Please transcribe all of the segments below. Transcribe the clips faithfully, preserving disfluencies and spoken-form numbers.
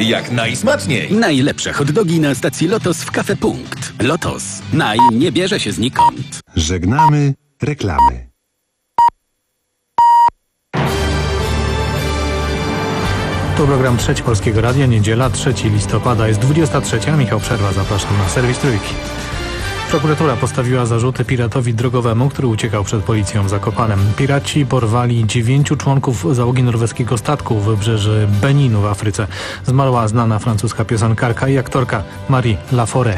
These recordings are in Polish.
jak najsmaczniej. Najlepsze hot dogi na stacji Lotos w Cafe Punkt. Lotos. Naj nie bierze się znikąd. Żegnamy reklamy. To program Trzeci Polskiego Radia, niedziela, trzeciego listopada, jest dwudziesta trzecia. Michał Przerwa, zapraszam na serwis Trójki. Prokuratura postawiła zarzuty piratowi drogowemu, który uciekał przed policją w Zakopanem. Piraci porwali dziewięciu członków załogi norweskiego statku w wybrzeży Beninu w Afryce. Zmarła znana francuska piosenkarka i aktorka Marie Laforêt.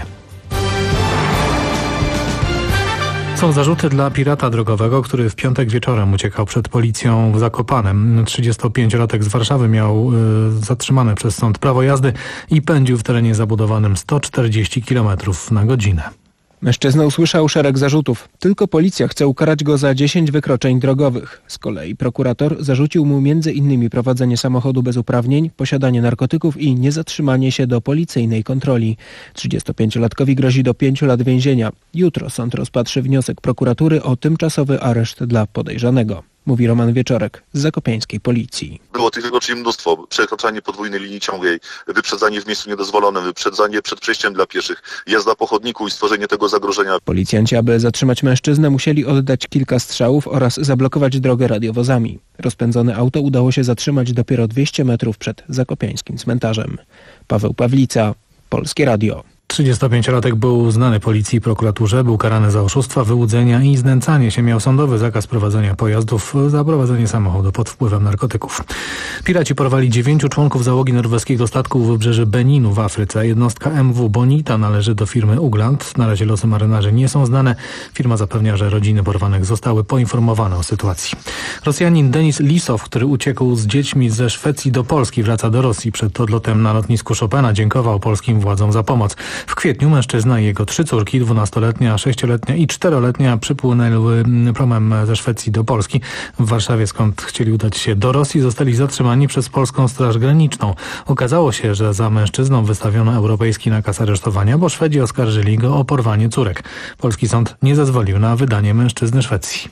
Są zarzuty dla pirata drogowego, który w piątek wieczorem uciekał przed policją w Zakopanem. trzydziestopięciolatek z Warszawy miał y, zatrzymane przez sąd prawo jazdy i pędził w terenie zabudowanym sto czterdzieści kilometrów na godzinę. Mężczyzna usłyszał szereg zarzutów. Tylko policja chce ukarać go za dziesięć wykroczeń drogowych. Z kolei prokurator zarzucił mu między innymi prowadzenie samochodu bez uprawnień, posiadanie narkotyków i niezatrzymanie się do policyjnej kontroli. trzydziestopięciolatkowi grozi do pięciu lat więzienia. Jutro sąd rozpatrzy wniosek prokuratury o tymczasowy areszt dla podejrzanego. Mówi Roman Wieczorek z zakopiańskiej policji. Było tych wykroczeń mnóstwo. Przekraczanie podwójnej linii ciągłej, wyprzedzanie w miejscu niedozwolonym, wyprzedzanie przed przejściem dla pieszych, jazda po chodniku i stworzenie tego zagrożenia. Policjanci, aby zatrzymać mężczyznę, musieli oddać kilka strzałów oraz zablokować drogę radiowozami. Rozpędzone auto udało się zatrzymać dopiero dwieście metrów przed zakopiańskim cmentarzem. Paweł Pawlica, Polskie Radio. trzydziestopięciolatek był znany policji i prokuraturze, był karany za oszustwa, wyłudzenia i znęcanie się. Miał sądowy zakaz prowadzenia pojazdów za prowadzenie samochodu pod wpływem narkotyków. Piraci porwali dziewięciu członków załogi norweskiego statku w wybrzeży Beninu w Afryce. Jednostka M W Bonita należy do firmy Ugland. Na razie losy marynarzy nie są znane. Firma zapewnia, że rodziny porwanych zostały poinformowane o sytuacji. Rosjanin Denis Lisow, który uciekł z dziećmi ze Szwecji do Polski, wraca do Rosji. Przed odlotem na lotnisku Chopina dziękował polskim władzom za pomoc. W kwietniu mężczyzna i jego trzy córki, dwunastoletnia, sześcioletnia i czteroletnia, przypłynęły promem ze Szwecji do Polski. W Warszawie, skąd chcieli udać się do Rosji, zostali zatrzymani przez polską Straż Graniczną. Okazało się, że za mężczyzną wystawiono europejski nakaz aresztowania, bo Szwedzi oskarżyli go o porwanie córek. Polski sąd nie zezwolił na wydanie mężczyzny Szwecji.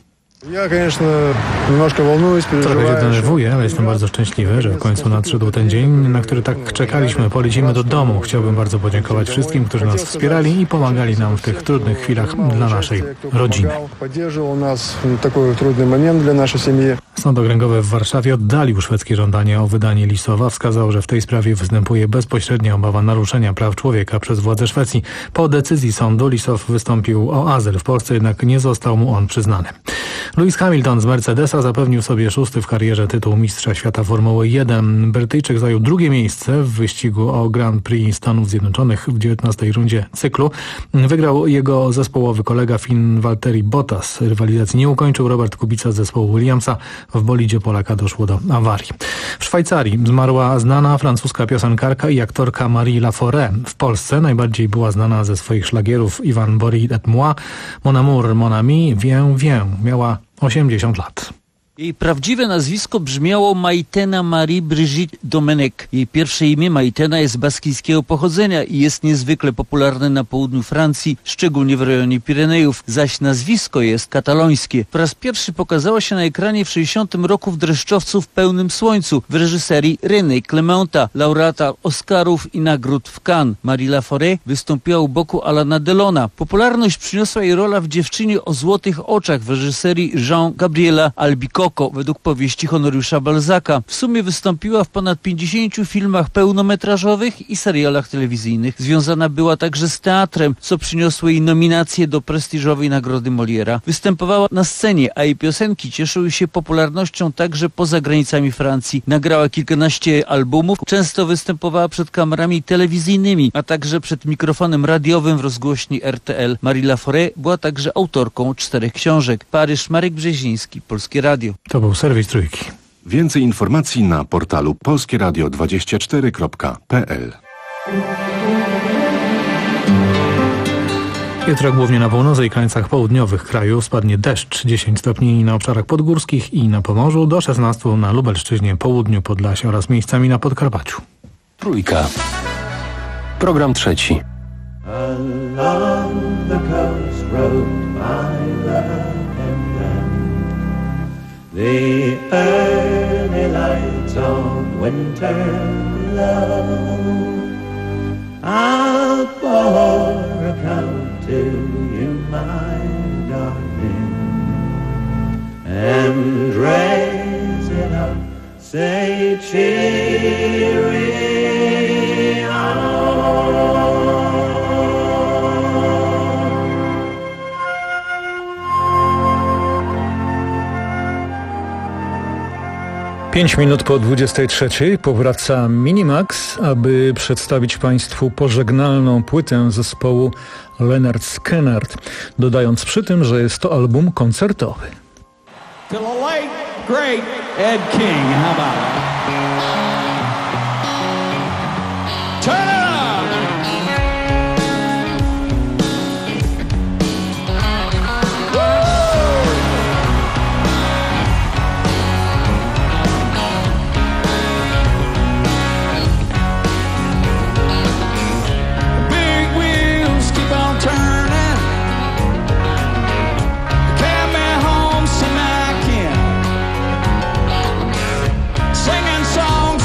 Trochę się denerwuję, ale jestem bardzo szczęśliwy, że w końcu nadszedł ten dzień, na który tak czekaliśmy. Polecimy do domu. Chciałbym bardzo podziękować wszystkim, którzy nas wspierali i pomagali nam w tych trudnych chwilach dla naszej rodziny. Sąd okręgowy w Warszawie oddalił szwedzkie żądanie o wydanie Lisowa. Wskazał, że w tej sprawie występuje bezpośrednia obawa naruszenia praw człowieka przez władze Szwecji. Po decyzji sądu Lisow wystąpił o azyl. W Polsce jednak nie został mu on przyznany. Lewis Hamilton z Mercedesa zapewnił sobie szósty w karierze tytuł mistrza świata Formuły jeden. Brytyjczyk zajął drugie miejsce w wyścigu o Grand Prix Stanów Zjednoczonych w dziewiętnastej rundzie cyklu. Wygrał jego zespołowy kolega Finn Valtteri Bottas. Rywalizacji nie ukończył Robert Kubica z zespołu Williamsa. W bolidzie Polaka doszło do awarii. W Szwajcarii zmarła znana francuska piosenkarka i aktorka Marie Laforêt. W Polsce najbardziej była znana ze swoich szlagierów Ivan Borid et moi, Mon amour, mon ami, viens, viens. Miała osiemdziesiąt lat. Jej prawdziwe nazwisko brzmiało Maitena Marie Brigitte Domenech. Jej pierwsze imię Maitena jest baskijskiego pochodzenia i jest niezwykle popularne na południu Francji, szczególnie w rejonie Pirenejów, zaś nazwisko jest katalońskie. Po raz pierwszy pokazała się na ekranie w sześćdziesiątym roku w Dreszczowcu w pełnym słońcu w reżyserii René Clémenta, laureata Oscarów i nagród w Cannes. Marie Laforêt wystąpiła u boku Alana Delona. Popularność przyniosła jej rola w Dziewczynie o złotych oczach w reżyserii Jean-Gabriela Albicocco według powieści Honoriusza Balzaca. W sumie wystąpiła w ponad pięćdziesięciu filmach pełnometrażowych i serialach telewizyjnych. Związana była także z teatrem, co przyniosło jej nominację do prestiżowej nagrody Moliera. Występowała na scenie, a jej piosenki cieszyły się popularnością także poza granicami Francji. Nagrała kilkanaście albumów, często występowała przed kamerami telewizyjnymi, a także przed mikrofonem radiowym w rozgłośni R T L. Marie Laforêt była także autorką czterech książek. Paryż, Marek Brzeziński, Polskie Radio. To był serwis Trójki. Więcej informacji na portalu polskieradio dwadzieścia cztery kropka p l. Jutro głównie na północy i krańcach południowych kraju spadnie deszcz. dziesięć stopni na obszarach podgórskich i na Pomorzu, do szesnastu na Lubelszczyźnie, Południu, Podlasie oraz miejscami na Podkarpaciu. Trójka. Program trzeci. The early lights on winter love. Pięć minut po dwudziestej trzeciej powraca Minimax, aby przedstawić Państwu pożegnalną płytę zespołu Lynyrd Skynyrd, dodając przy tym, że jest to album koncertowy. To the late, great Ed King, how about it? Turn it up! Singing songs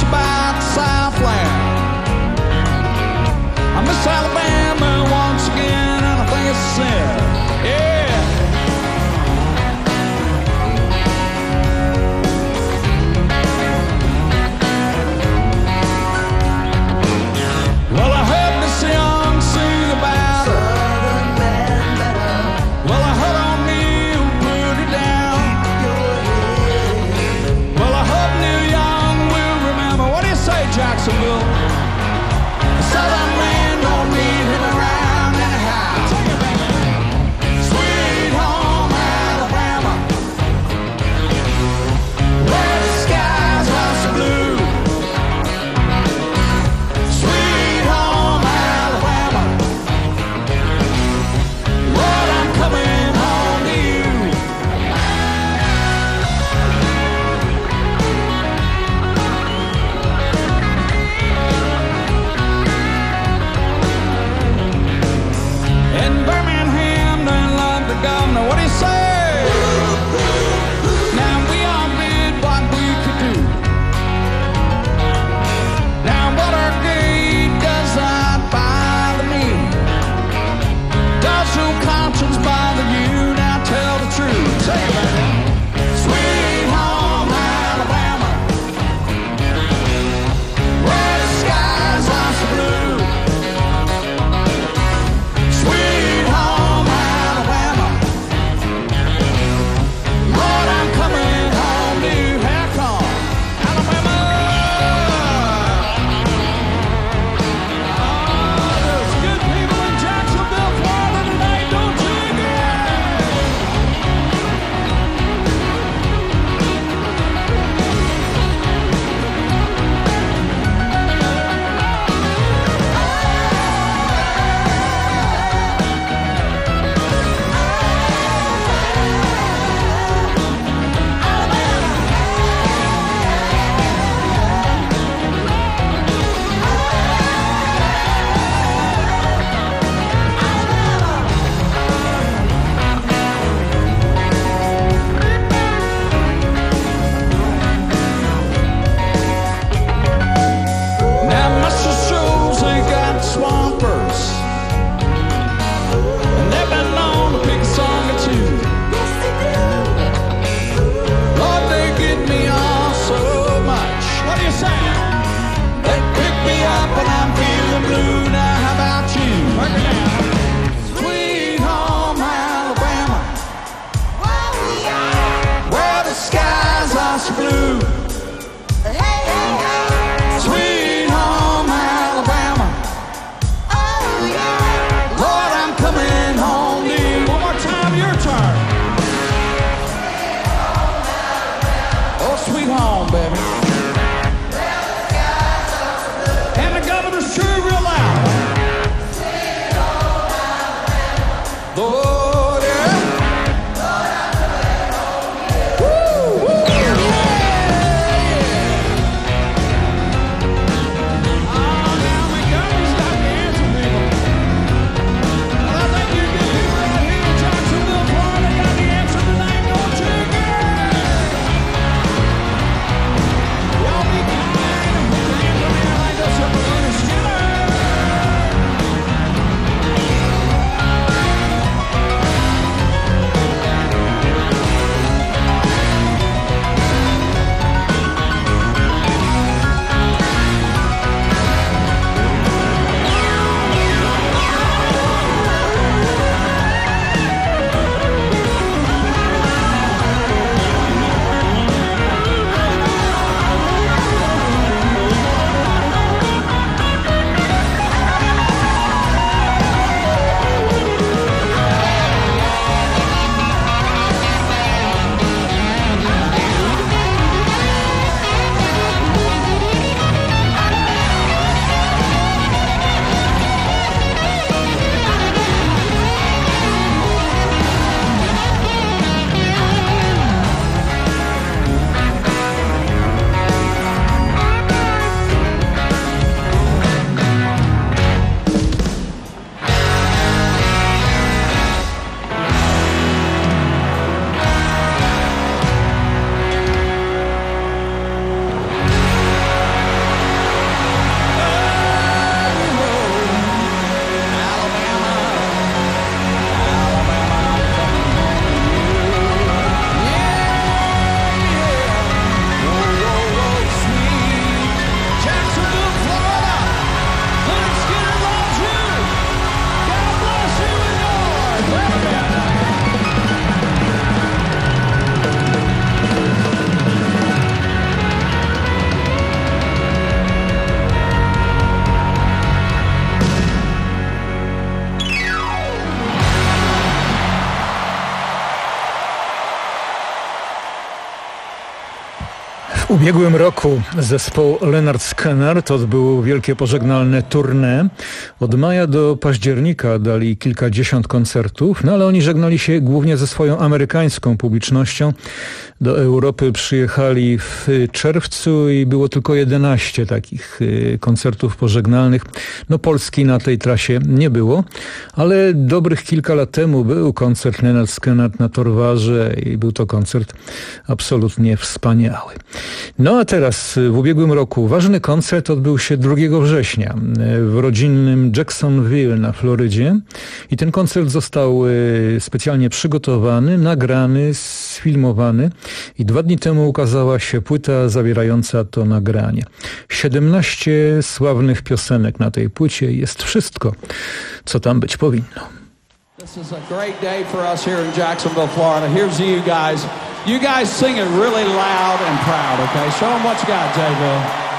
ubiegłym roku zespół Lynyrd Skynyrd odbył wielkie pożegnalne tournée. Od maja do października dali kilkadziesiąt koncertów, no ale oni żegnali się głównie ze swoją amerykańską publicznością. Do Europy przyjechali w czerwcu i było tylko jedenaście takich koncertów pożegnalnych. No Polski na tej trasie nie było, ale dobrych kilka lat temu był koncert Lynyrd Skynyrd na Torwarze i był to koncert absolutnie wspaniały. No a teraz w ubiegłym roku ważny koncert odbył się drugiego września w rodzinnym Jacksonville na Florydzie i ten koncert został specjalnie przygotowany, nagrany, sfilmowany i dwa dni temu ukazała się płyta zawierająca to nagranie. siedemnaście sławnych piosenek na tej płycie, jest wszystko, co tam być powinno. This is a great day for us here in Jacksonville, Florida. Here's you guys. You guys sing it really loud and proud, okay? Show them what you got, J-Bill.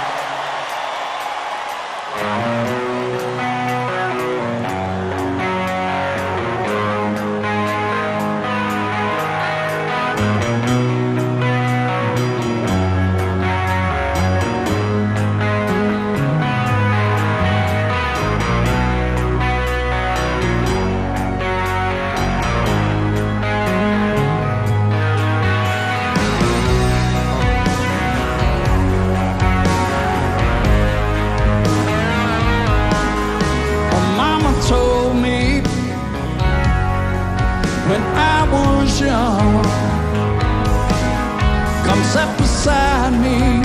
Come sit beside me,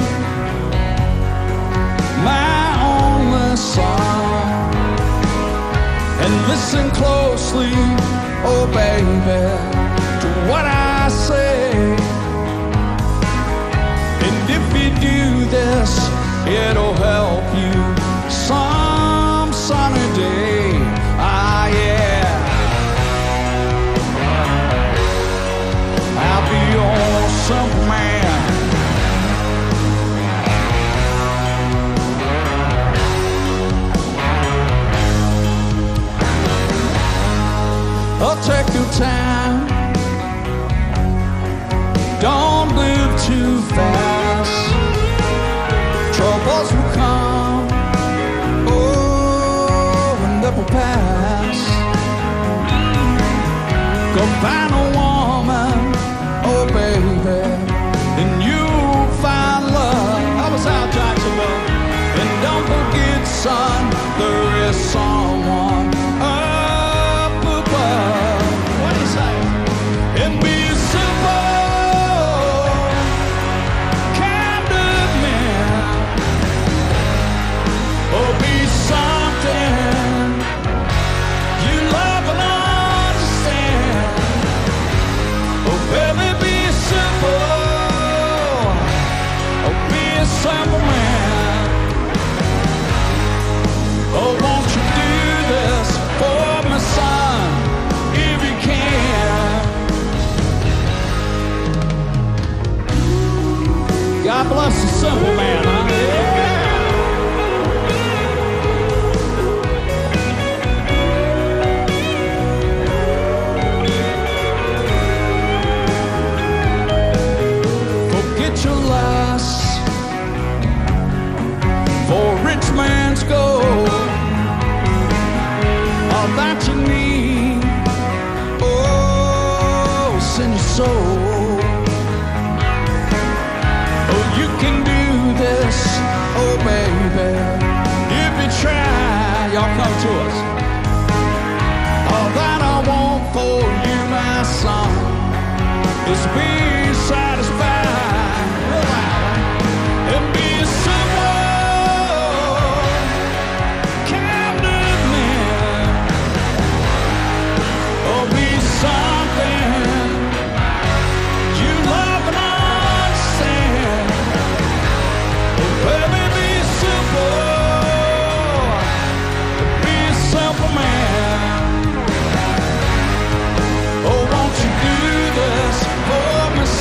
my only son, and listen closely, oh baby, to what I say. And if you do this, it'll help you some sunny day. Ah yeah, I'll be your simple man. Oh, take your time, don't live too fast. Troubles will come, oh, and they will pass. Go find a woman, oh baby, and you'll find love. I was out Jacksonville, and don't forget, son, there is someone up above. What do you say? And be a simple kind of man, or be something you love and understand. Oh baby, be simple, oh be a simple man. Oh, won't you do this for my son, if you can? God bless the simple man, huh? Forget your lusts for rich man's gold. All that you need, oh, is in your soul. Oh, you can do this, oh baby, if you try. Y'all come to us. All that I want for you, my son, is to be satisfied, real loud, and be simple kind of man. Oh, be something you love and understand. Oh, baby, be simple, be a simple man. Oh, won't you do this for me,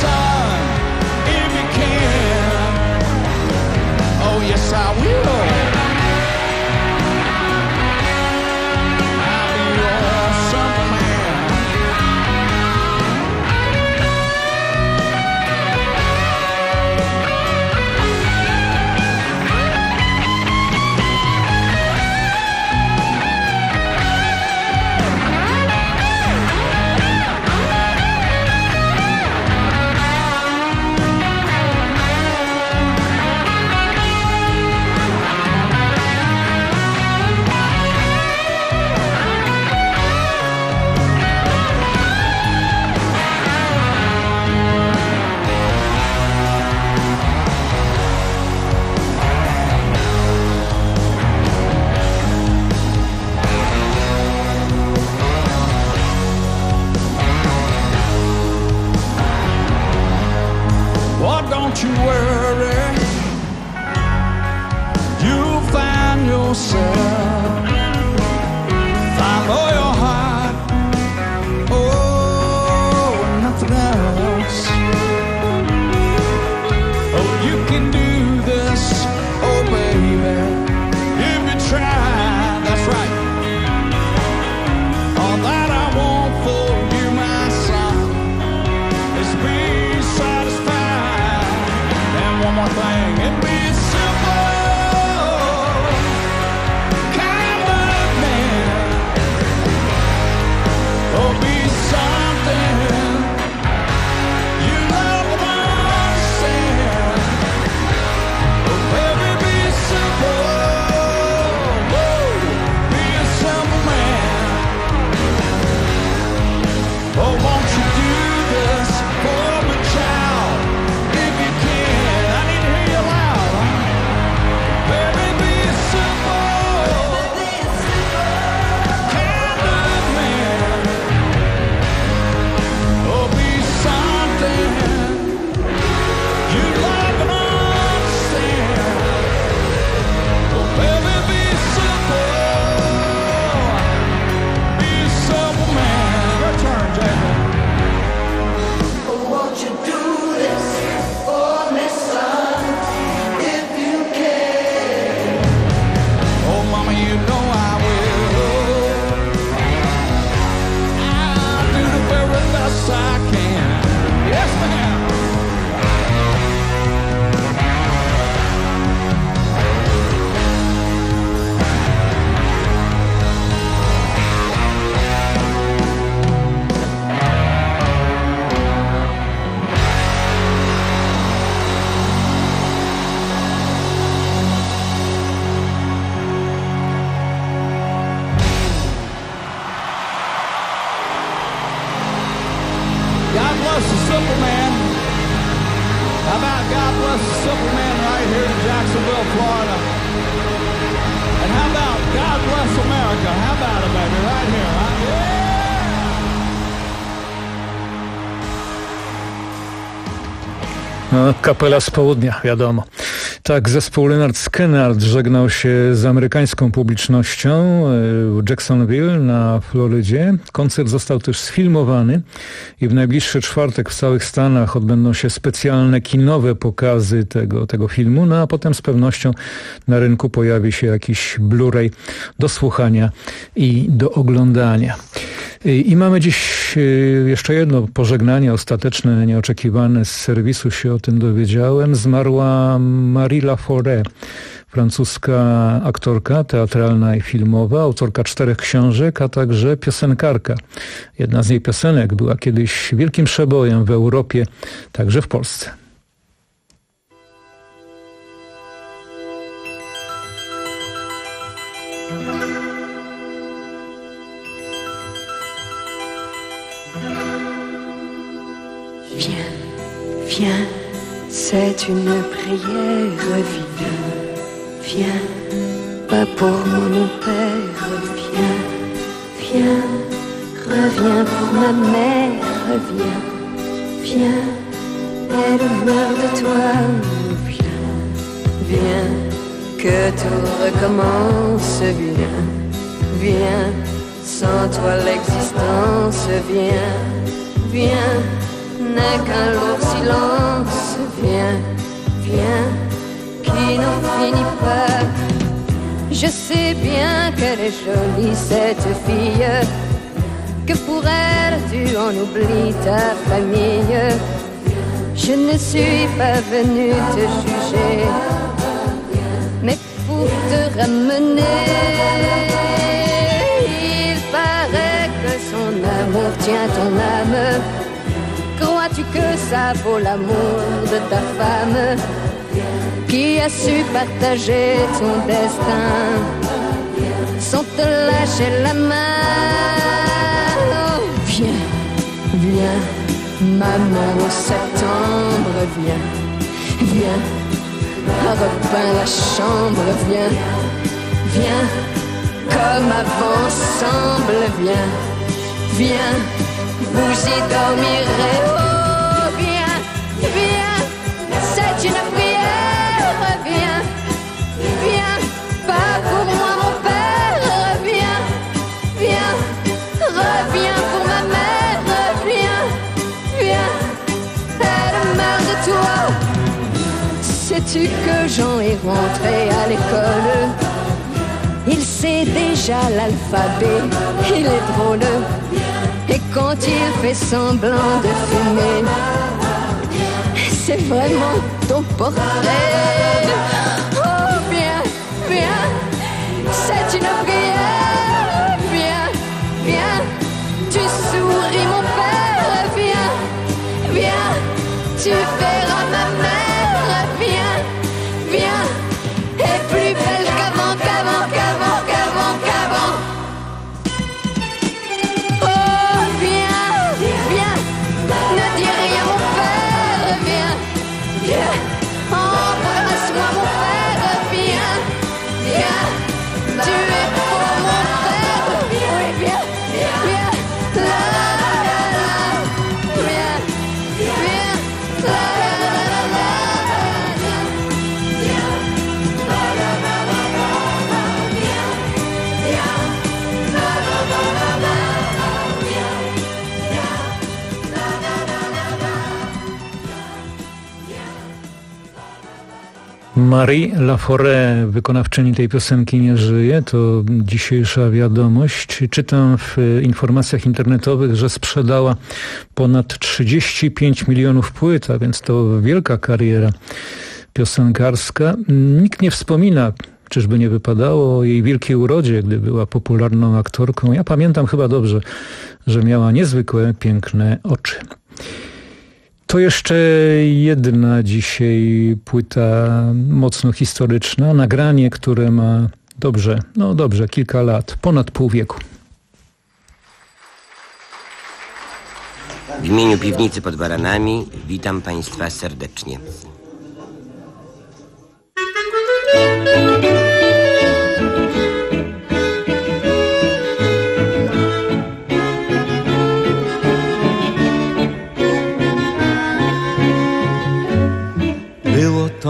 how about it, baby, right here, huh? Yeah! No, kapela z południa, wiadomo. Tak, zespół Lynyrd Skynyrd żegnał się z amerykańską publicznością w Jacksonville na Florydzie. Koncert został też sfilmowany i w najbliższy czwartek w całych Stanach odbędą się specjalne kinowe pokazy tego, tego filmu, no a potem z pewnością na rynku pojawi się jakiś Blu-ray do słuchania i do oglądania. I mamy dziś jeszcze jedno pożegnanie ostateczne, nieoczekiwane, z serwisu się o tym dowiedziałem. Zmarła Marie Laforêt, francuska aktorka teatralna i filmowa, autorka czterech książek, a także piosenkarka. Jedna z jej piosenek była kiedyś wielkim przebojem w Europie, także w Polsce. Viens, viens, c'est une prière, viens, viens, pas pour moi mon père, viens, viens, reviens pour ma mère, viens, viens, elle meurt de toi, viens, viens, que tout recommence, viens, viens, sans toi l'existence, viens, viens, n'est qu'un lourd silence, viens, viens, qui n'en finit pas. Je sais bien qu'elle est jolie cette fille, que pour elle tu en oublies ta famille. Je ne suis pas venue te juger, mais pour te ramener. Il paraît que son amour tient ton âme. Crois-tu que ça vaut l'amour de ta femme qui a su partager ton destin sans te lâcher la main? Oh, viens, viens, maman au septembre, viens, viens, repeins la chambre, viens, viens, comme avant ensemble, viens, viens, vous y dormirez. Oh, viens, viens, c'est une prière, viens, viens, pas pour moi mon père, viens, viens, reviens pour ma mère, viens, viens, elle meurt de toi. Sais-tu que Jean est rentré à l'école? Il sait déjà l'alphabet, il est drôle. Et quand il fait semblant de fumer, c'est vraiment ton portrait. Oh, viens, viens, c'est une prière. Viens, viens, tu souris mon père. Viens, viens, tu verras ma mère. Viens, viens, et plus belle qu'avant, qu'avant, qu'avant, qu'avant, qu'avant. Embrasse-moi mon père, viens, viens, tu es pour mon père, oui, viens, viens, la la la la, viens, viens, la la la la, viens, viens, la la la la la, viens, viens, la la la la la, viens, viens, la la la la la. Marie Laforêt, wykonawczyni tej piosenki, nie żyje. To dzisiejsza wiadomość. Czytam w informacjach internetowych, że sprzedała ponad trzydzieści pięć milionów płyt, a więc to wielka kariera piosenkarska. Nikt nie wspomina, czyżby nie wypadało, o jej wielkiej urodzie, gdy była popularną aktorką. Ja pamiętam chyba dobrze, że miała niezwykłe, piękne oczy. To jeszcze jedna dzisiaj płyta mocno historyczna, nagranie, które ma dobrze, no dobrze, kilka lat, ponad pół wieku. W imieniu Piwnicy pod Baranami witam Państwa serdecznie.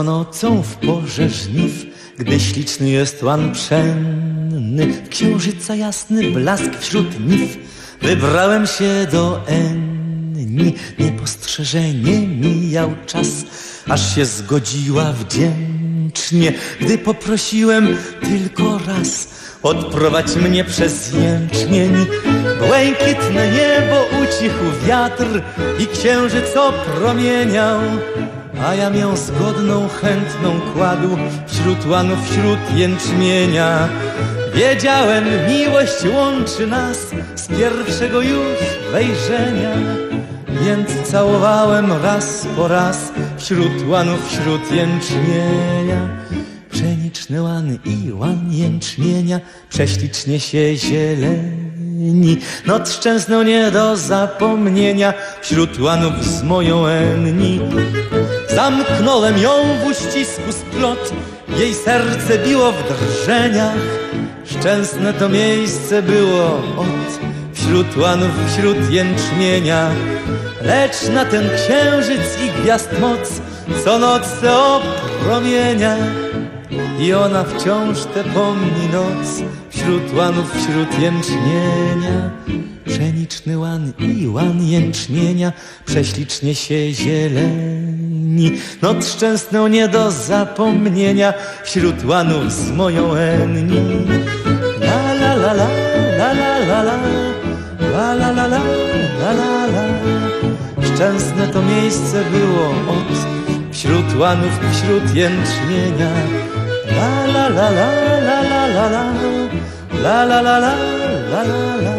co nocą w porze żniw, gdy śliczny jest łan pszenny, w księżyca jasny blask wśród niw, wybrałem się do Enni. Niepostrzeżenie mijał czas, aż się zgodziła wdzięcznie, gdy poprosiłem tylko raz: odprowadź mnie przez jęczmień. Błękitne niebo ucichł wiatr i księżyc opromieniał, a ja mię zgodną, chętną kładł wśród łanów, wśród jęczmienia. Wiedziałem, miłość łączy nas z pierwszego już wejrzenia, więc całowałem raz po raz wśród łanów, wśród jęczmienia. Pszeniczny łan i łan jęczmienia prześlicznie się zieleni, noc szczęsną nie do zapomnienia wśród łanów z moją Enni. Zamknąłem ją w uścisku splot, jej serce biło w drżeniach. Szczęsne to miejsce było od wśród łanów, wśród jęczmienia. Lecz na ten księżyc i gwiazd moc co noc se opromienia, i ona wciąż te pomni noc wśród łanów, wśród jęczmienia. Pszeniczny łan i łan jęczmienia prześlicznie się zieleni, noc szczęsną nie do zapomnienia wśród łanów z moją Enni. La la la la la la la la la la la la la la la. Szczęsne to miejsce było od wśród łanów, wśród jęczmienia. La la la la la la la la la la la la la la la.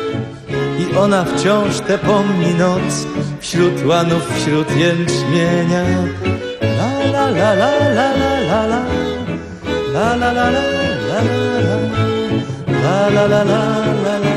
I ona wciąż te pomni noc wśród łanów, wśród jęczmienia. La la la la la la la la la la la la la la la la la la la.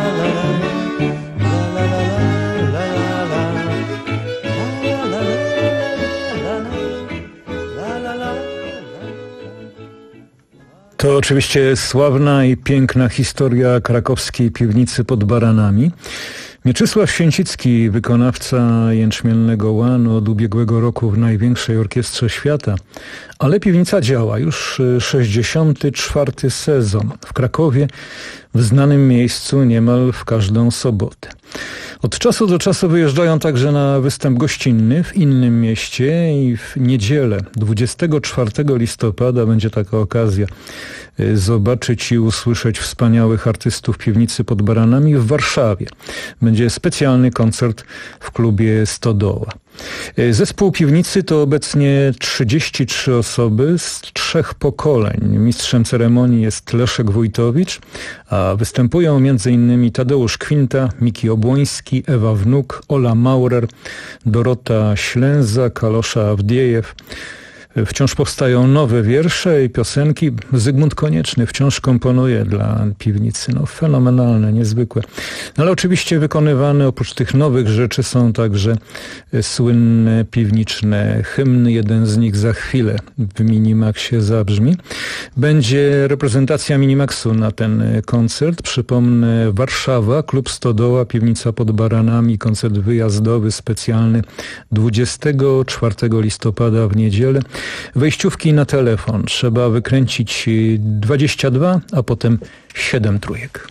To oczywiście sławna i piękna historia krakowskiej piwnicy pod Baranami. Mieczysław Święcicki, wykonawca jęczmiennego łanu od ubiegłego roku w największej orkiestrze świata. Ale piwnica działa już sześćdziesiąty czwarty sezon w Krakowie, w znanym miejscu niemal w każdą sobotę. Od czasu do czasu wyjeżdżają także na występ gościnny w innym mieście i w niedzielę dwudziestego czwartego listopada będzie taka okazja zobaczyć i usłyszeć wspaniałych artystów piwnicy pod Baranami w Warszawie. Będzie specjalny koncert w klubie Stodoła. Zespół piwnicy to obecnie trzydzieści trzy osoby z trzech pokoleń. Mistrzem ceremonii jest Leszek Wójtowicz, a występują między innymi Tadeusz Kwinta, Miki Obłoński, Ewa Wnuk, Ola Maurer, Dorota Ślęza, Kalosza Awdiejew. Wciąż powstają nowe wiersze i piosenki. Zygmunt Konieczny wciąż komponuje dla piwnicy. No, fenomenalne, niezwykłe. Ale oczywiście wykonywane oprócz tych nowych rzeczy są także słynne piwniczne hymny. Jeden z nich za chwilę w Minimaxie zabrzmi. Będzie reprezentacja Minimaxu na ten koncert. Przypomnę, Warszawa, Klub Stodoła, Piwnica pod Baranami, koncert wyjazdowy, specjalny dwudziestego czwartego listopada w niedzielę. Wejściówki na telefon. Trzeba wykręcić dwadzieścia dwa, a potem siedem trójek.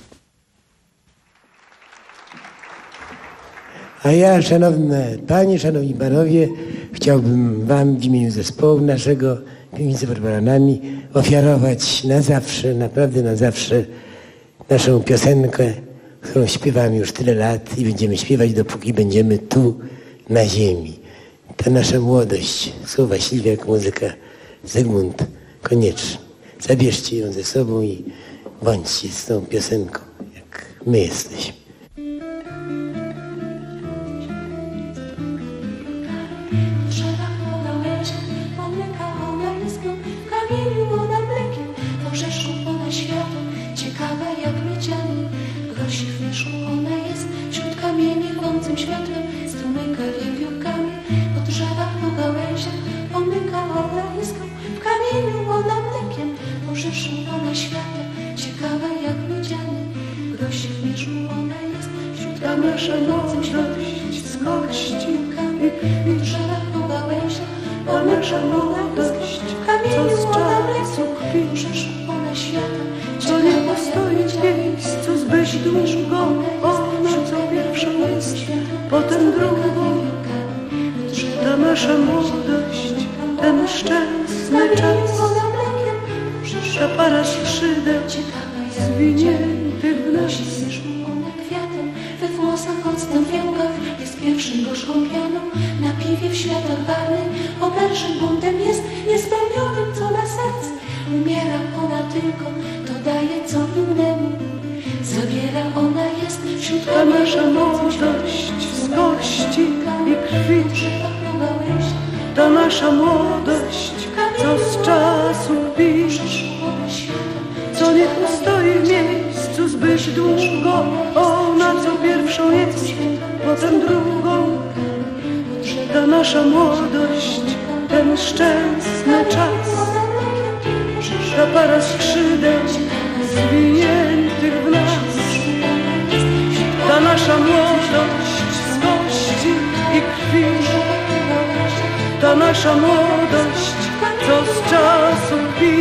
A ja, szanowne panie, szanowni panowie, chciałbym wam w imieniu zespołu naszego Piwnicy pod Baranami ofiarować na zawsze, naprawdę na zawsze naszą piosenkę, którą śpiewamy już tyle lat i będziemy śpiewać, dopóki będziemy tu na ziemi. Ta nasza młodość, słowa Śliwiak, muzyka Zygmunt Konieczny. Zabierzcie ją ze sobą i bądźcie z tą piosenką, jak my jesteśmy. Drzewa po gałęzie, pomyka ona liską, w kamieniu ona mlekiem, po brzeszku ona światło, ciekawa jak miedziany. Grosi w mieszku ona jest, wśród kamieni chłonącym światłem, strumyka wiewiórkami. Po drzewach, po gałęziach, pomyka ona liską, w kamieniu ona mlekiem, po brzeszku ona światło, ciekawa jak miedziany. Grosi w mieszku ona jest, wśród kamieni chłonącym światłem, z kości. Po drzewach, po gałęziach, pomyka ona liską. co z czasu kpi, co nie postoi w miejscu zbyt długo. Ona co pierwszą jest, potem drugą. Ta nasza młodość, ten szczęsny czas, ta para skrzydeł zwiniętych w nas. We włosach odstąpionkach jest pierwszym gorzką pianą. Na piwie w światach barnych oberżym buntem jest niespełnionym, co na serce umiera ona tylko, to daje co innemu. Zabiera ona jest wśród ta nasza młodość z kości i krwi. Ta nasza młodość, co z czasu kpi, co nie postoi w miejscu zbyt długo. Ona co pierwszą jest, potem drugą. Ta nasza młodość, ten szczęsny czas, ta para skrzydeł zwiniętych w nas. Ta nasza młodość z kości i krwi. Ta nasza młodość, co z czasu kpi,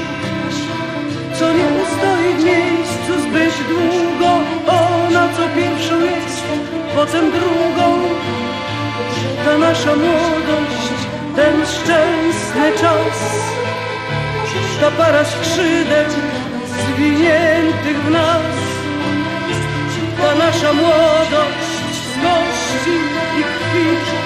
co nie postoi w miejscu zbyt długo. Ona co pierwszą jest, potem drugą. Ta nasza młodość, ten szczęsny czas, ta para skrzydeł zwiniętych w nas. Ta nasza młodość z kości i krwi.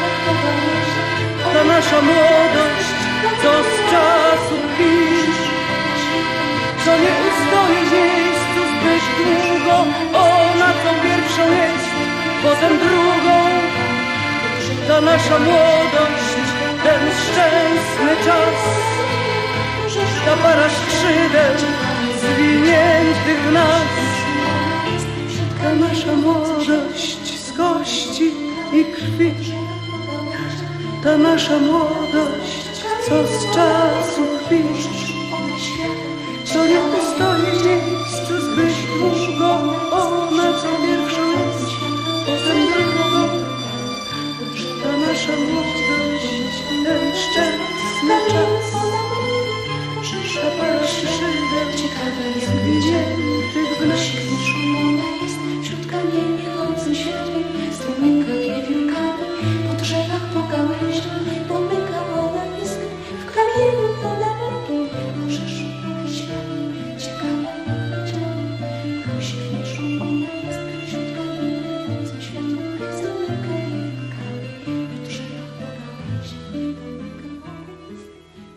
Ta nasza młodość, co z czasu kpi, co nie ustoi w miejscu zbyt długo. Ona co pierwszą jest, potem drugą. Ta nasza młodość, ten szczęsny czas, ta para skrzydeł zwiniętych w nas. Ta nasza młodość z kości i krwi. Ta nasza młodość, co z czasu kpi, co nie postoi w miejscu zbyt długo. Ona co pierwszą jest, potem drugą. Ta nasza młodość, ten szczęsny czas, ta para skrzydeł zwiniętych w nas. Wśród kamieni chodzą światły, w struminkach wiewiórkami, po drzewach, po gałęziach, pomyka ona niskę. W kamieniu ona mlekiem, możesz szukać światła, ciekawa i ciekawa. Uśmiechniesz ona jest, wśród kamieni chodzą światły, w struminkach wiewiórkami, po drzewach, po gałęziach, pomyka ona jest.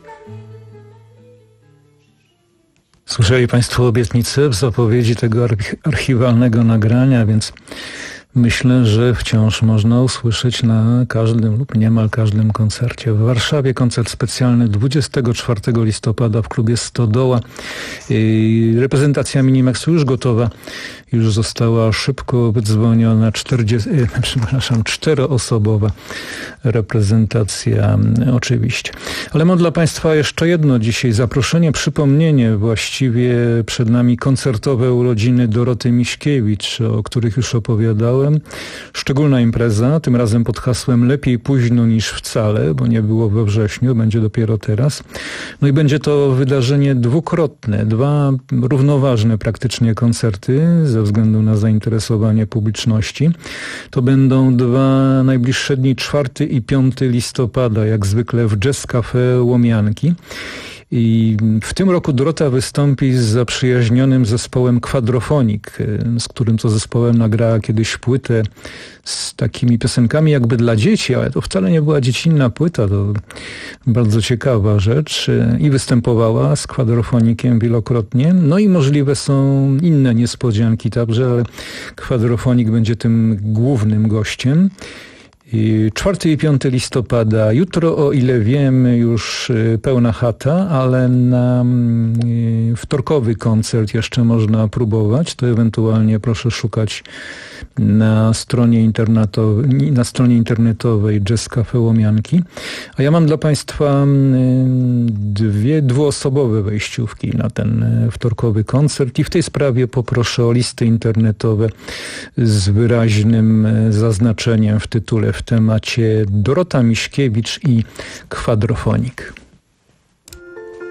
Słyszeli Państwo obietnicę w zapowiedzi tego archi- archiwalnego nagrania, więc myślę, że wciąż można usłyszeć na każdym lub niemal każdym koncercie. W Warszawie koncert specjalny dwudziestego czwartego listopada w klubie Stodoła. Yy, reprezentacja Minimaxu już gotowa. Już została szybko wydzwoniona czterdzieści, yy, przepraszam, czteroosobowa reprezentacja oczywiście. Ale mam dla Państwa jeszcze jedno dzisiaj zaproszenie, przypomnienie właściwie przed nami koncertowe urodziny Doroty Miśkiewicz, o których już opowiadałem. Szczególna impreza, tym razem pod hasłem lepiej późno niż wcale, bo nie było we wrześniu, będzie dopiero teraz. No i będzie to wydarzenie dwukrotne, dwa równoważne praktycznie koncerty ze względu na zainteresowanie publiczności. To będą dwa najbliższe dni, czwarty i piąty listopada, jak zwykle w Jazz Cafe Łomianki. I w tym roku Dorota wystąpi z zaprzyjaźnionym zespołem Quadrophonic, z którym to zespołem nagrała kiedyś płytę z takimi piosenkami jakby dla dzieci, ale to wcale nie była dziecinna płyta, to bardzo ciekawa rzecz. I występowała z Quadrophonikiem wielokrotnie. No i możliwe są inne niespodzianki także, ale Quadrophonic będzie tym głównym gościem. czwartego i piątego listopada, jutro o ile wiem już pełna chata, ale na wtorkowy koncert jeszcze można próbować, to ewentualnie proszę szukać na stronie internetowej, na stronie internetowej Jazz Cafe Łomianki. A ja mam dla Państwa dwie dwuosobowe wejściówki na ten wtorkowy koncert i w tej sprawie poproszę o listy internetowe z wyraźnym zaznaczeniem w tytule w temacie Dorota Miśkiewicz i Quadrophonic.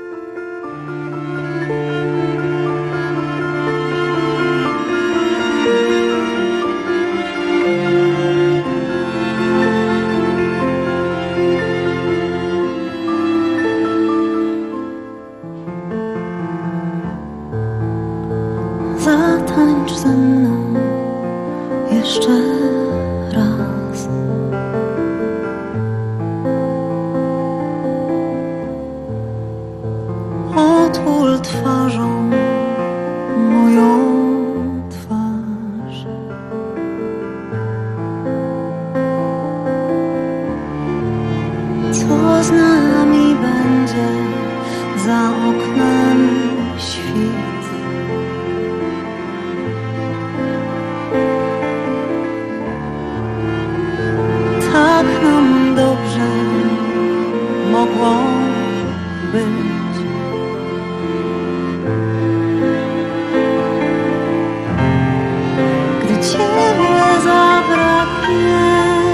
Zatańcz ze mną jeszcze raz. Otul twarzą moją twarz. Co z nami będzie za oknem świt? Tak nam dobrze mogło być. Ciebie zabraknie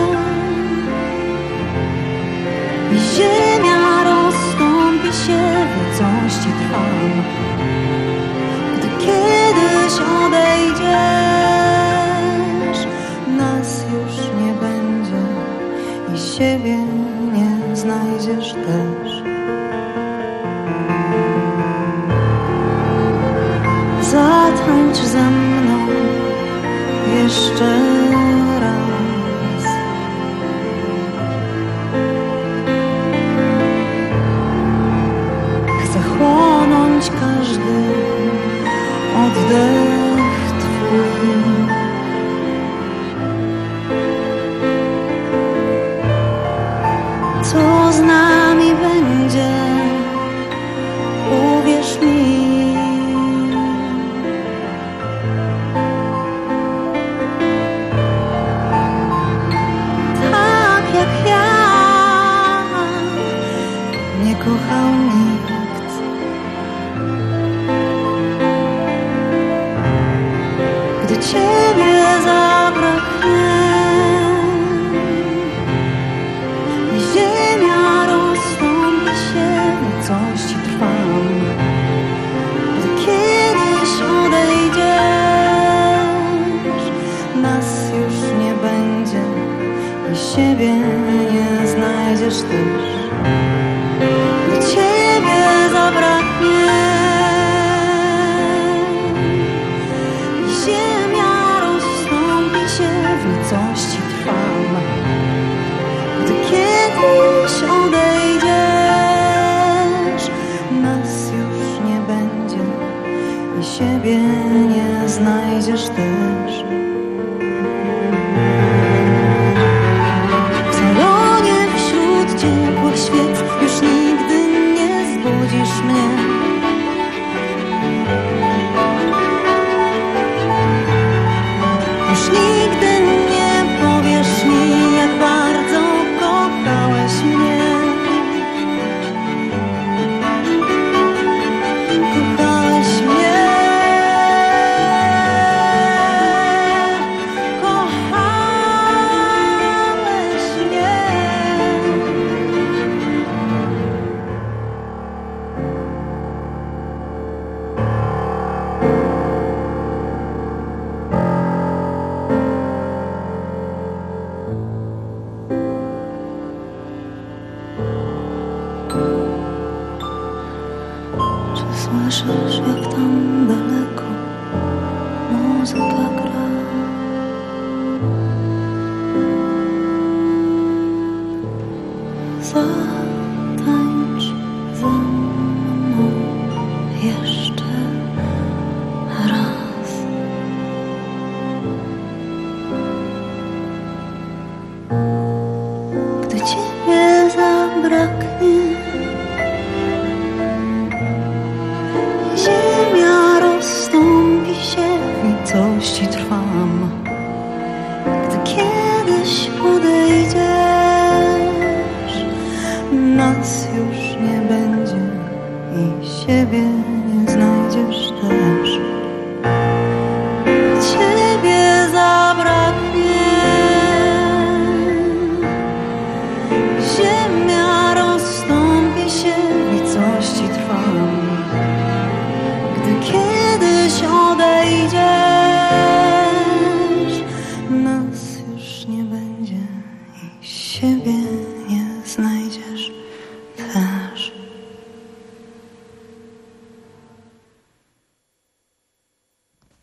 i ziemia rozstąpi się, wycości trwam. Gdy kiedyś odejdziesz, nas już nie będzie i siebie nie znajdziesz też. Zatańcz ze mną jeszcze raz. Chcę chłonąć każdy oddech twój. Co z nami będzie, uwierz mi. Kochał nikt. Gdy Ciebie zabraknie i ziemia rozstąpi się, nicości trwam. Gdy kiedyś odejdziesz, nas już nie będzie i siebie nie znajdziesz też. Ciebie zabraknie i ziemia rozstąpi się, w nicości trwam. Gdy kiedyś odejdziesz, nas już nie będzie i siebie nie znajdziesz też. W salonie wśród ciepłych świec już nigdy budzisz mnie. Już nigdy nie powiesz mi, jak bardzo kochałeś mnie. Kochałeś mnie. Kochałeś mnie.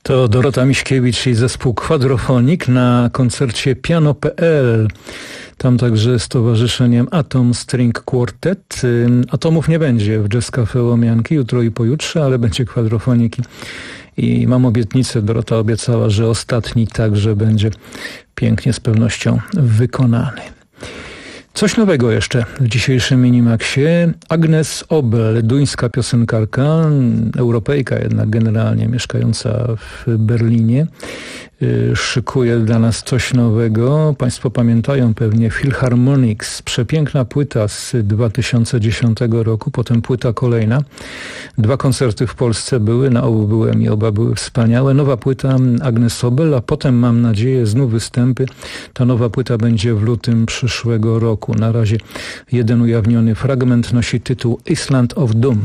To Dorota Miśkiewicz i zespół Quadrophonic na koncercie piano kropka p l. Tam także z towarzyszeniem Atom String Quartet. Atomów nie będzie w Jazz Cafe Łomianki jutro i pojutrze, ale będzie Quadrophoniki. I mam obietnicę, Dorota obiecała, że ostatni także będzie pięknie z pewnością wykonany. Coś nowego jeszcze w dzisiejszym Minimaxie. Agnes Obel, duńska piosenkarka, Europejka jednak generalnie, mieszkająca w Berlinie, szykuje dla nas coś nowego. Państwo pamiętają pewnie Philharmonics, przepiękna płyta z dwa tysiące dziesiątego roku, potem płyta kolejna. Dwa koncerty w Polsce były, na obu byłem i oba były wspaniałe. Nowa płyta Agnes Obel, a potem mam nadzieję znów występy. Ta nowa płyta będzie w lutym przyszłego roku. Na razie jeden ujawniony fragment nosi tytuł Island of Doom.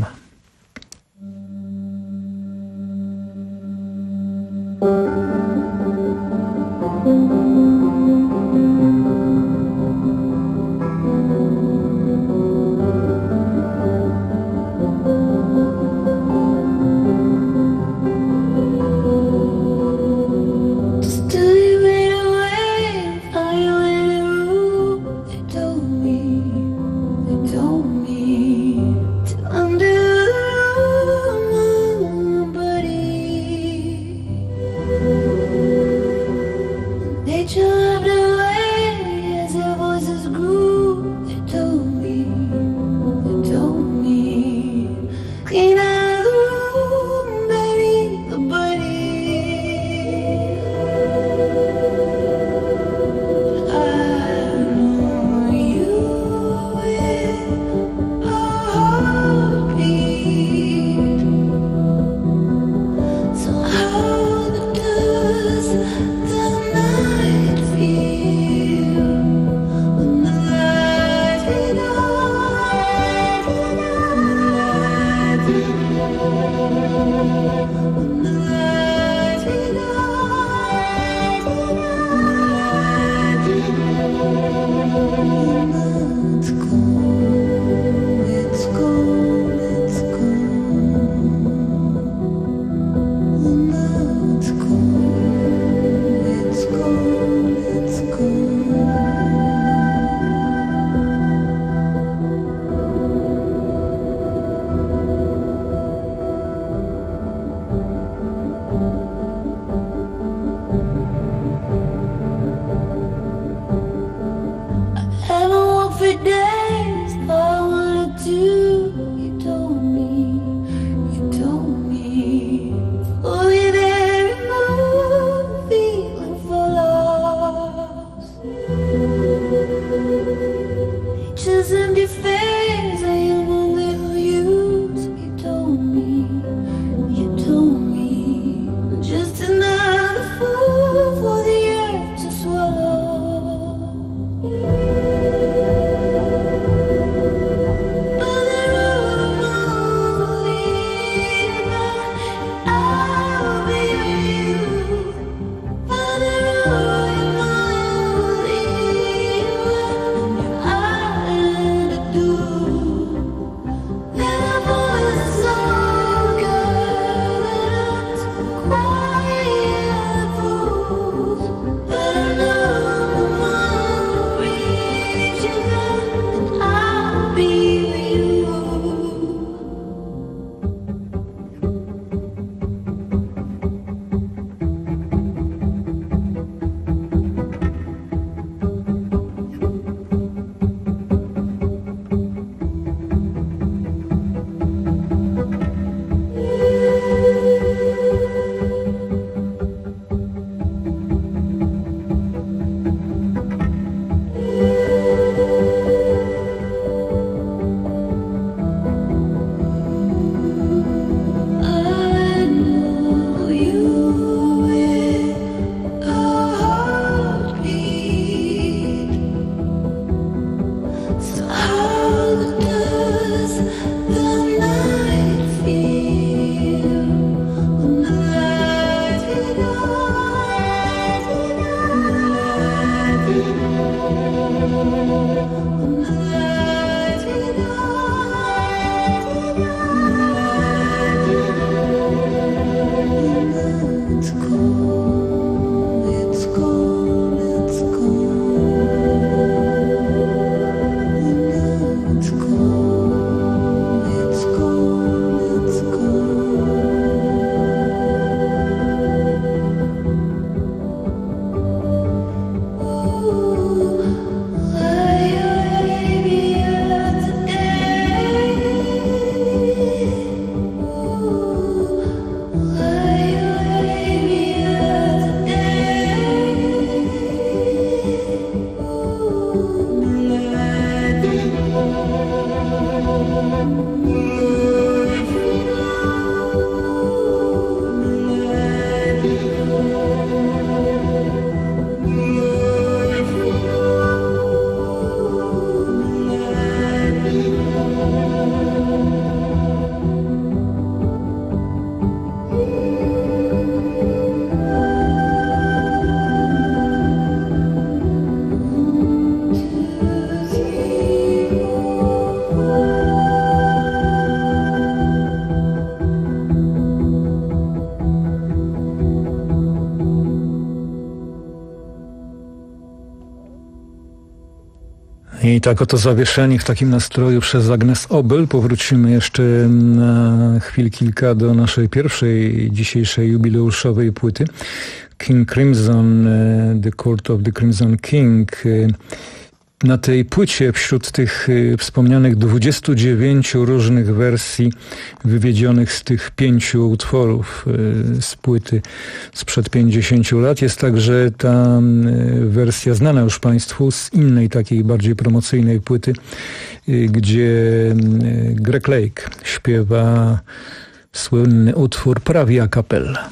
I tak oto zawieszeni w takim nastroju przez Agnes Obel powrócimy jeszcze na chwil kilka do naszej pierwszej dzisiejszej jubileuszowej płyty King Crimson, The Court of the Crimson King. Na tej płycie wśród tych wspomnianych dwudziestu dziewięciu różnych wersji wywiedzionych z tych pięciu utworów z płyty sprzed pięćdziesięciu lat jest także ta wersja znana już Państwu z innej takiej bardziej promocyjnej płyty, gdzie Greg Lake śpiewa słynny utwór prawie a cappella.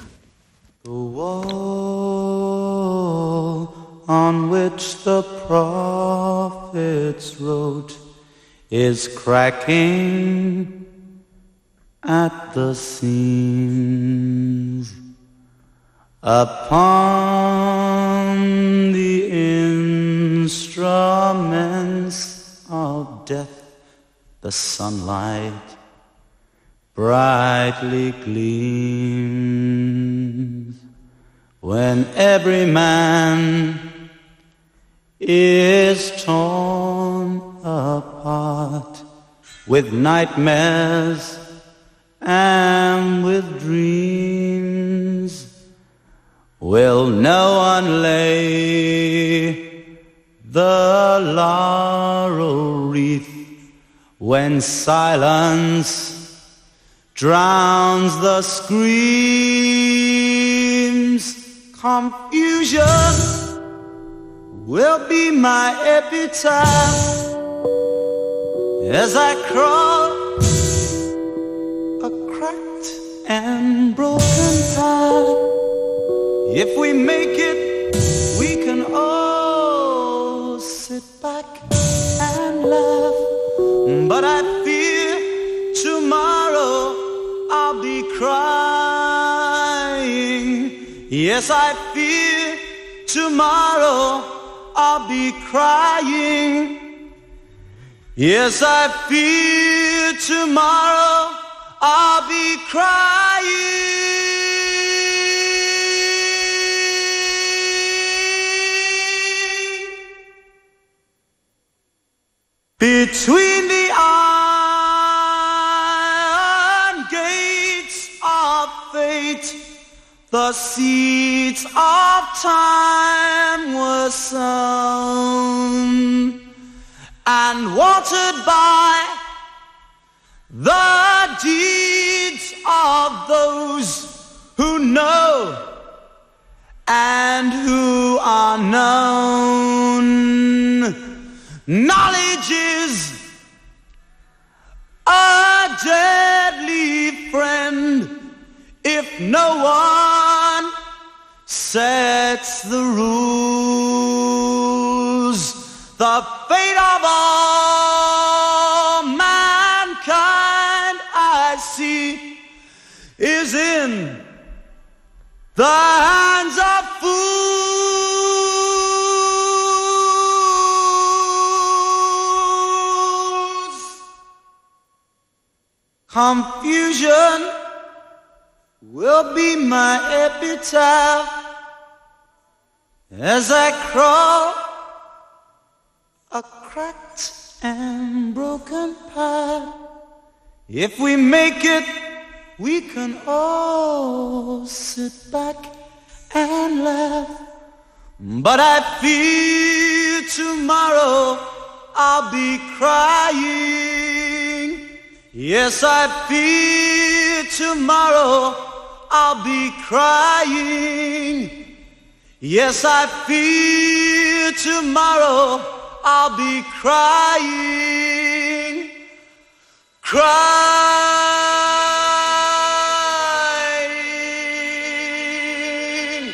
On which the prophets wrote is cracking at the seams. Upon the instruments of death the sunlight brightly gleams. When every man is torn apart with nightmares and with dreams, will no one lay the laurel wreath when silence drowns the screams? Confusion will be my epitaph as I crawl a cracked and broken path. If we make it, we can all sit back and laugh. But I fear tomorrow I'll be crying. Yes, I fear tomorrow I'll be crying. Yes, I fear tomorrow I'll be crying. Between the iron gates of fate, the seeds of time were sown and watered by the deeds of those who know and who are known. Knowledge is a deadly friend if no one sets the rules. The fate of all mankind, I see, is in the hands of fools. Confusion will be my epitaph as I crawl a cracked and broken path. If we make it, we can all sit back and laugh. But I fear tomorrow I'll be crying. Yes, I fear tomorrow I'll be crying. Yes, I fear tomorrow I'll be crying. Crying.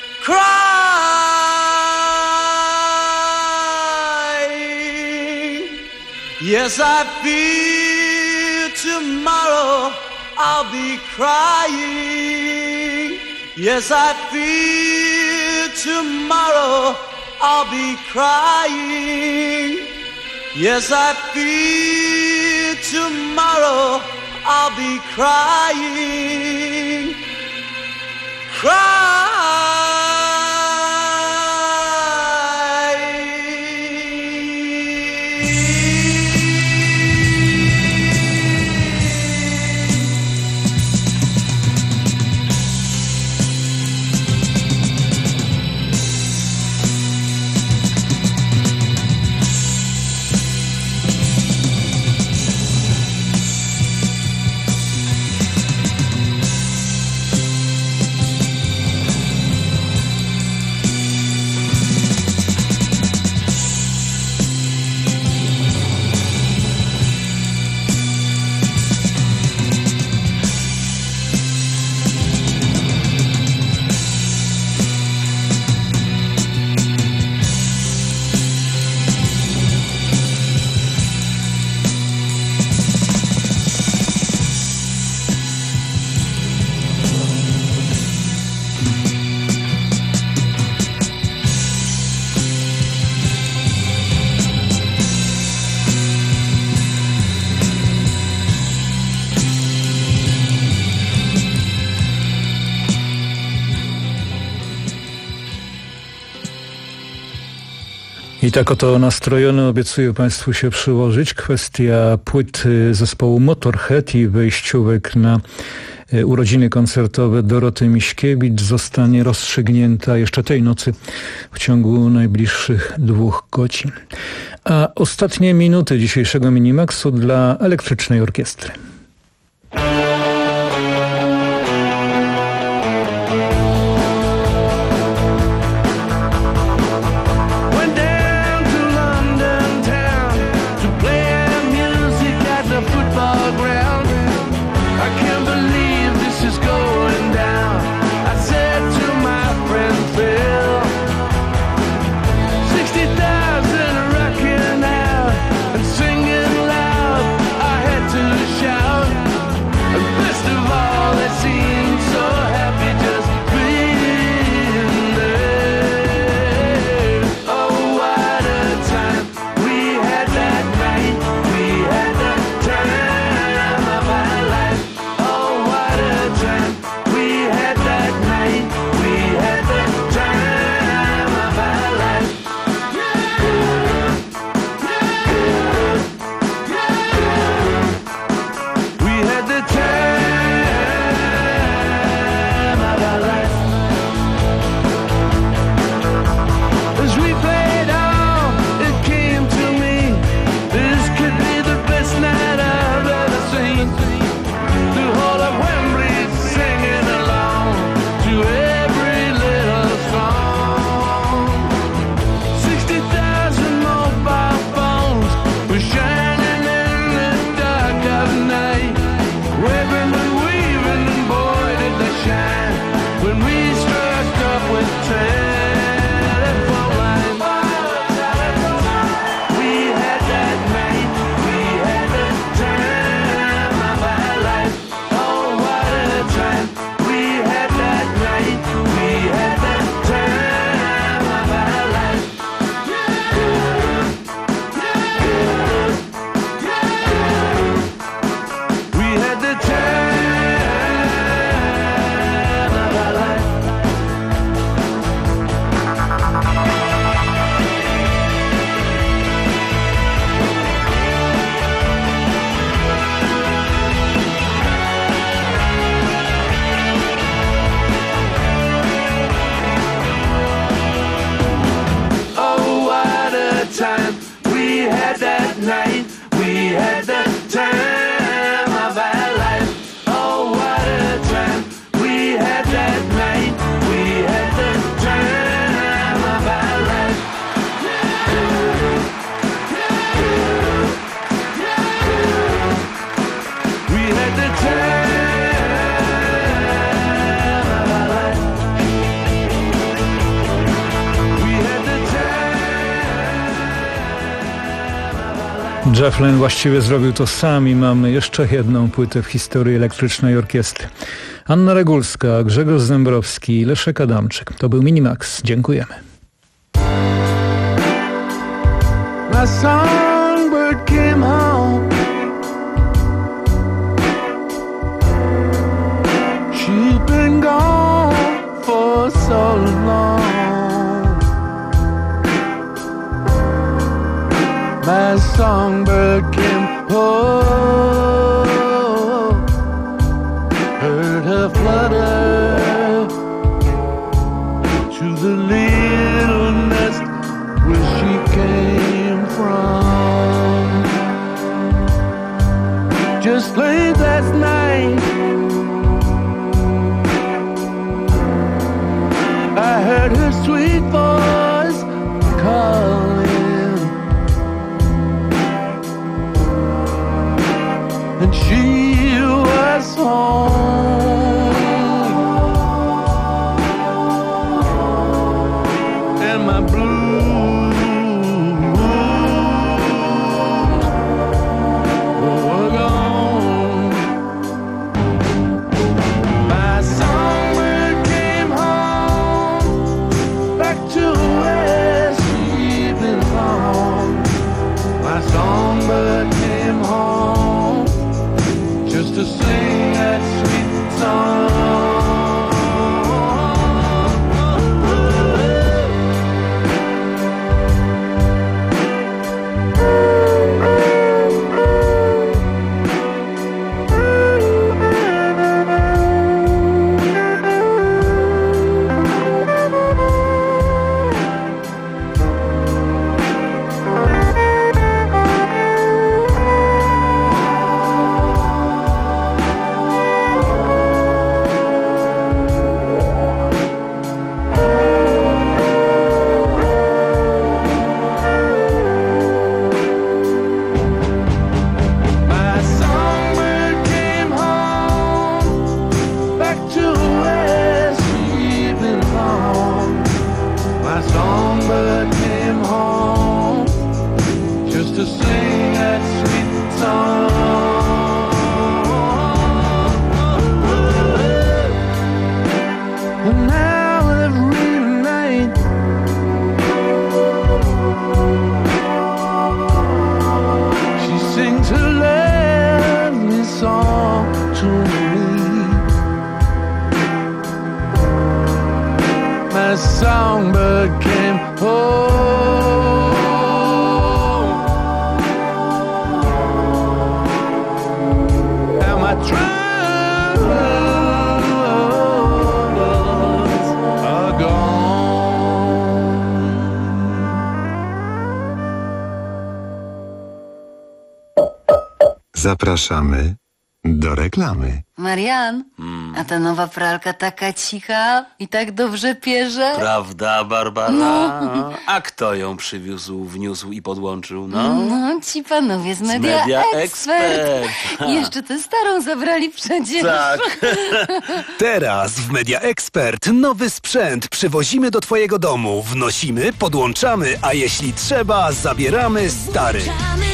Crying. Yes, I fear tomorrow I'll be crying. Yes, I fear tomorrow I'll be crying. Yes, I fear tomorrow I'll be crying. Crying. I tak oto nastrojony obiecuję Państwu się przyłożyć. Kwestia płyt zespołu Motorhead i wejściówek na urodziny koncertowe Doroty Miśkiewicz zostanie rozstrzygnięta jeszcze tej nocy w ciągu najbliższych dwóch godzin. A ostatnie minuty dzisiejszego Minimaxu dla Elektrycznej Orkiestry. Shout Jeff Lynne właściwie zrobił to sam i mamy jeszcze jedną płytę w historii elektrycznej orkiestry. Anna Regulska, Grzegorz Zembrowski, Leszek Adamczyk. To był Minimax. Dziękujemy. My songbird came home. She'd been gone for so long. My songbird came home. Heard her flutter to the little nest where she came from. Just late last night, I heard her sweet voice calling, and she was home. And my blues were gone. My songbird came home, back to where she belonged. My songbird came home just to sing that sweet song. Songbird came home. And my troubles are gone. Zapraszamy do reklamy. Marian, a ta nowa pralka taka cicha i tak dobrze pierze. Prawda, Barbara? No. A kto ją przywiózł, wniósł i podłączył, no? No, ci panowie z Media, Media Expert. Expert. Jeszcze tę starą zabrali przecież. Tak. Teraz w Media Expert nowy sprzęt przywozimy do twojego domu, wnosimy, podłączamy, a jeśli trzeba, zabieramy stary.